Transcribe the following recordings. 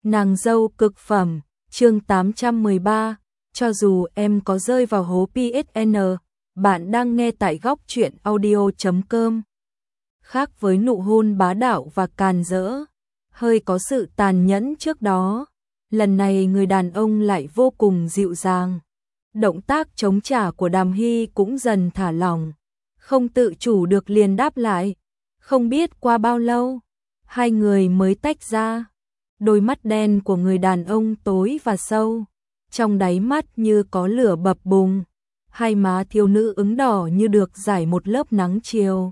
Nàng dâu cực phẩm, chương 813, cho dù em có rơi vào hố PSN, bạn đang nghe tại góc truyện audio.com. Khác với nụ hôn bá đạo và càn rỡ, hơi có sự tàn nhẫn trước đó, lần này người đàn ông lại vô cùng dịu dàng. Động tác chống trả của Đàm Hy cũng dần thả lỏng, không tự chủ được liền đáp lại. Không biết qua bao lâu, hai người mới tách ra. Đôi mắt đen của người đàn ông tối và sâu, trong đáy mắt như có lửa bập bùng, hai má thiếu nữ ửng đỏ như được rải một lớp nắng chiều.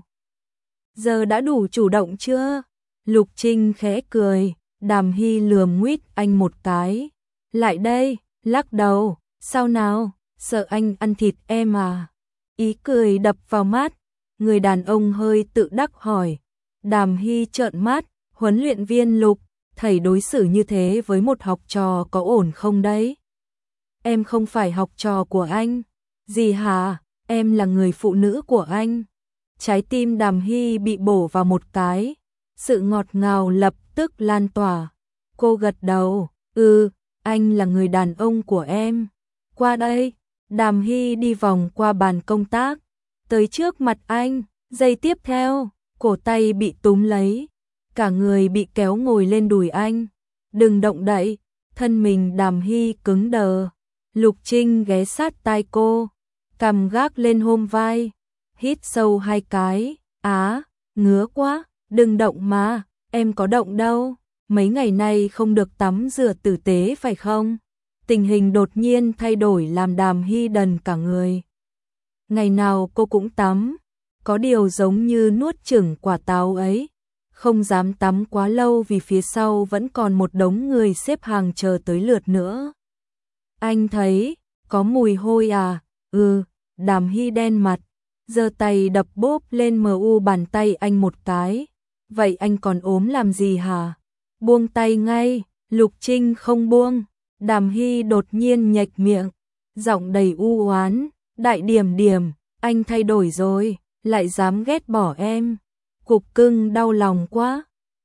Giờ đã đủ chủ động chưa? Lục Trinh khẽ cười, Đàm Hy lườm nguýt anh một cái. Lại đây, lắc đầu, sao nào, sợ anh ăn thịt em à? Ý cười đập vào mắt, người đàn ông hơi tự đắc hỏi. Đàm Hy trợn mắt, huấn luyện viên Lục, thầy đối xử như thế với một học trò có ổn không đấy? Em không phải học trò của anh. Gì hả? Em là người phụ nữ của anh. Trái tim Đàm Hy bị bổ vào một cái, sự ngọt ngào lập tức lan tỏa. Cô gật đầu, anh là người đàn ông của em. Qua đây, Đàm Hy đi vòng qua bàn công tác, tới trước mặt anh, giây tiếp theo, cổ tay bị túm lấy, cả người bị kéo ngồi lên đùi anh. Đừng động đậy, thân mình Đàm Hy cứng đờ. Lục Trinh ghé sát tai cô, cằm gác lên hôm vai, hít sâu hai cái. Ngứa quá, đừng động mà, em có động đâu, mấy ngày nay không được tắm rửa tử tế phải không? Tình hình đột nhiên thay đổi làm Đàm Hy đần cả người. Ngày nào cô cũng tắm, có điều giống như nuốt chửng quả táo ấy, không dám tắm quá lâu vì phía sau vẫn còn một đống người xếp hàng chờ tới lượt nữa. Anh thấy, có mùi hôi à? Đàm Hy đen mặt, giơ tay đập bốp lên bàn tay anh một cái. Vậy anh còn ốm làm gì hả? Buông tay ngay. Lục Trinh không buông. Đàm Hy đột nhiên nhếch miệng, giọng đầy u oán. Đại Điểm Điểm, anh thay đổi rồi, lại dám ghét bỏ em. Cục cưng đau lòng quá.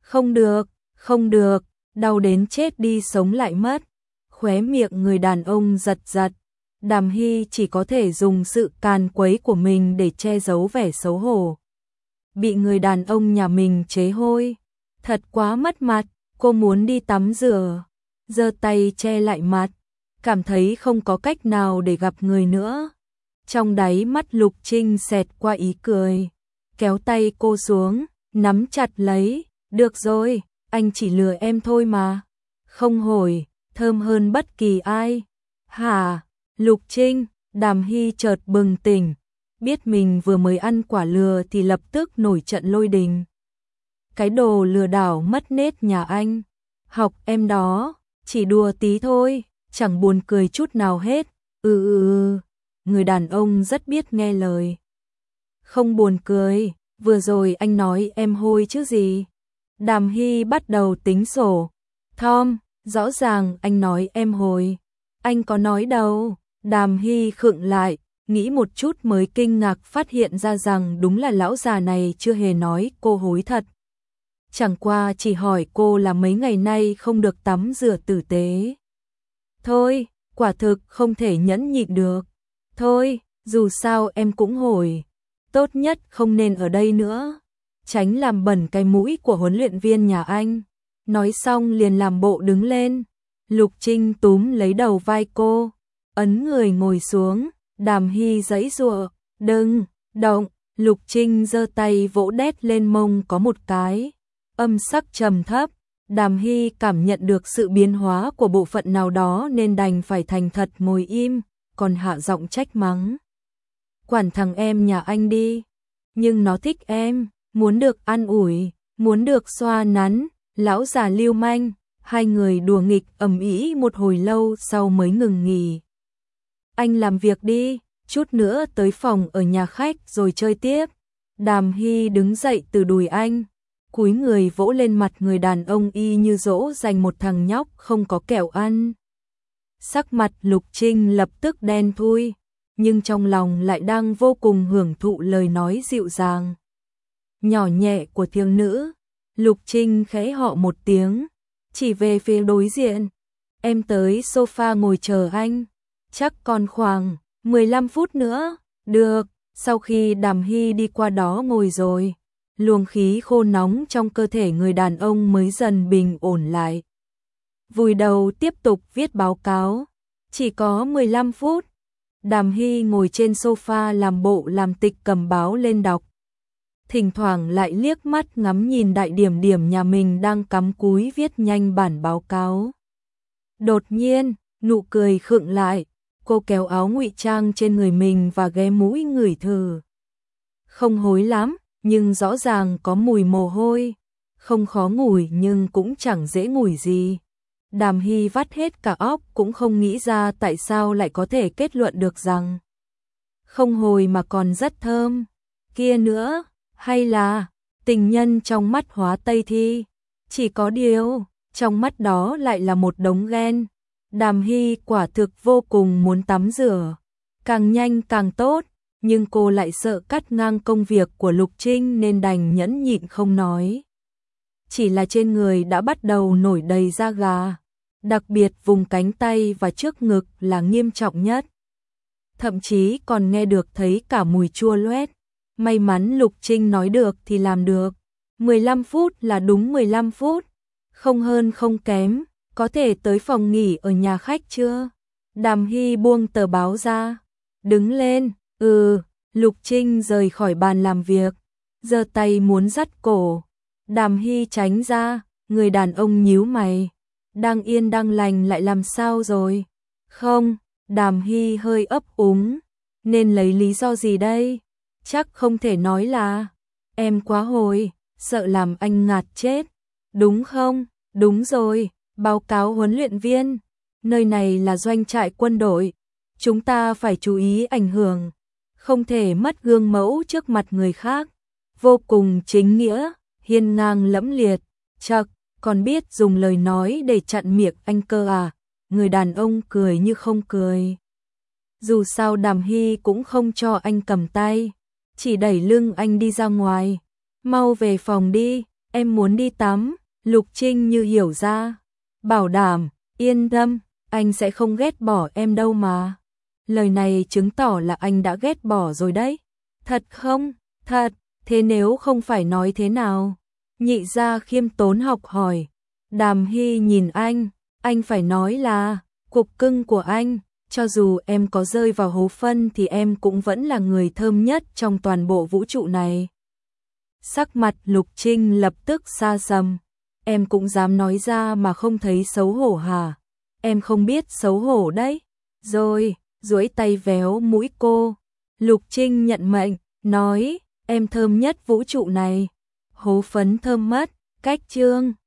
Không được, đau đến chết đi sống lại mất. Khóe miệng người đàn ông giật giật. Đàm Hy chỉ có thể dùng sự càn quấy của mình để che giấu vẻ xấu hổ. Bị người đàn ông nhà mình chế hôi, thật quá mất mặt. Cô muốn đi tắm rửa, giơ tay che lại mặt, cảm thấy không có cách nào để gặp người nữa. Trong đáy mắt Lục Trinh xẹt qua ý cười, kéo tay cô xuống, nắm chặt lấy. Được rồi, anh chỉ lừa em thôi mà. Không hổi, thơm hơn bất kỳ ai. Hả? Lục Trinh, Đàm Hy chợt bừng tỉnh, biết mình vừa mới ăn quả lừa thì lập tức nổi trận lôi đình. Cái đồ lừa đảo mất nết nhà anh, học em đó, chỉ đùa tí thôi, chẳng buồn cười chút nào hết. Người đàn ông rất biết nghe lời. Không buồn cười, vừa rồi anh nói em hôi chứ gì. Đàm Hy bắt đầu tính sổ. Tom, rõ ràng anh nói em hôi. Anh có nói đâu. Đàm Hy khựng lại, nghĩ một chút mới kinh ngạc phát hiện ra rằng đúng là lão già này chưa hề nói cô hối thật. Chẳng qua chỉ hỏi cô là mấy ngày nay không được tắm rửa tử tế. Thôi, quả thực không thể nhẫn nhịn được. Thôi, dù sao em cũng hổi. Tốt nhất không nên ở đây nữa. Tránh làm bẩn cái mũi của huấn luyện viên nhà anh. Nói xong liền làm bộ đứng lên. Lục Trinh túm lấy đầu vai cô, ấn người ngồi xuống. Đàm Hy giãy giụa, đừng động. Lục Trinh giơ tay vỗ đét lên mông có một cái, âm sắc trầm thấp. Đàm Hy cảm nhận được sự biến hóa của bộ phận nào đó nên đành phải thành thật ngồi im, còn hạ giọng trách mắng. Quản thằng em nhà anh đi, nhưng nó thích em, muốn được an ủi, muốn được xoa nắn. Lão già lưu manh. Hai người đùa nghịch ầm ĩ một hồi lâu sau mới ngừng nghỉ. Anh làm việc đi, chút nữa tới phòng ở nhà khách rồi chơi tiếp. Đàm Hy đứng dậy từ đùi anh, cúi người vỗ lên mặt người đàn ông y như dỗ dành một thằng nhóc không có kẹo ăn. Sắc mặt Lục Trinh lập tức đen thui, nhưng trong lòng lại đang vô cùng hưởng thụ lời nói dịu dàng, nhỏ nhẹ của thiếu nữ. Lục Trinh khẽ họ một tiếng, chỉ về phía đối diện. Em tới sofa ngồi chờ anh, chắc còn khoảng 15 phút nữa. Được, sau khi Đàm Hy đi qua đó ngồi rồi, luồng khí khô nóng trong cơ thể người đàn ông mới dần bình ổn lại. Vùi đầu tiếp tục viết báo cáo, chỉ có 15 phút. Đàm Hy ngồi trên sofa làm bộ làm tịch cầm báo lên đọc. Thỉnh thoảng lại liếc mắt ngắm nhìn Đại Điểm Điểm nhà mình đang cắm cúi viết nhanh bản báo cáo. Đột nhiên, nụ cười khựng lại, cô kéo áo ngụy trang trên người mình và ghé mũi ngửi thử. Không hối lắm, nhưng rõ ràng có mùi mồ hôi, không khó ngửi nhưng cũng chẳng dễ ngửi gì. Đàm Hy vắt hết cả óc cũng không nghĩ ra tại sao lại có thể kết luận được rằng không hôi mà còn rất thơm. Kia nữa, hay là tình nhân trong mắt Hóa Tây Thi, chỉ có điều trong mắt đó lại là một đống ghen. Đàm Hy quả thực vô cùng muốn tắm rửa, càng nhanh càng tốt, nhưng cô lại sợ cắt ngang công việc của Lục Trinh nên đành nhẫn nhịn không nói. Chỉ là trên người đã bắt đầu nổi đầy da gà, đặc biệt vùng cánh tay và trước ngực là nghiêm trọng nhất. Thậm chí còn nghe được thấy cả mùi chua loét. May mắn Lục Trinh nói được thì làm được. 15 phút là đúng 15 phút, không hơn không kém. Có thể tới phòng nghỉ ở nhà khách chưa? Đàm Hy buông tờ báo ra, đứng lên. Lục Trinh rời khỏi bàn làm việc, giơ tay muốn dắt cổ. Đàm Hy tránh ra, người đàn ông nhíu mày. Đang yên đang lành lại làm sao rồi? Không, Đàm Hy hơi ấp úng. Nên lấy lý do gì đây? Chắc không thể nói là em quá hồi, sợ làm anh ngạt chết. Đúng không? Đúng rồi, báo cáo huấn luyện viên. Nơi này là doanh trại quân đội. Chúng ta phải chú ý ảnh hưởng. Không thể mất gương mẫu trước mặt người khác. Vô cùng chính nghĩa, hiên ngang lẫm liệt. Chậc, còn biết dùng lời nói để chặn miệng anh cơ à? Người đàn ông cười như không cười. Dù sao Đàm Hy cũng không cho anh cầm tay, chỉ đẩy lưng anh đi ra ngoài. Mau về phòng đi, em muốn đi tắm. Lục Trinh như hiểu ra, bảo đảm, yên tâm, anh sẽ không ghét bỏ em đâu mà. Lời này chứng tỏ là anh đã ghét bỏ rồi đấy. Thật không? Thật, thế nếu không phải nói thế nào? Nhị gia khiêm tốn học hỏi. Đàm Hy nhìn anh phải nói là cục cưng của anh. Cho dù em có rơi vào hố phân thì em cũng vẫn là người thơm nhất trong toàn bộ vũ trụ này. Sắc mặt Lục Trinh lập tức xa sầm. Em cũng dám nói ra mà không thấy xấu hổ hả? Em không biết xấu hổ đấy. Rồi, duỗi tay véo mũi cô. Lục Trinh nhận mệnh, nói, em thơm nhất vũ trụ này. Hố phấn thơm mất, cách chương.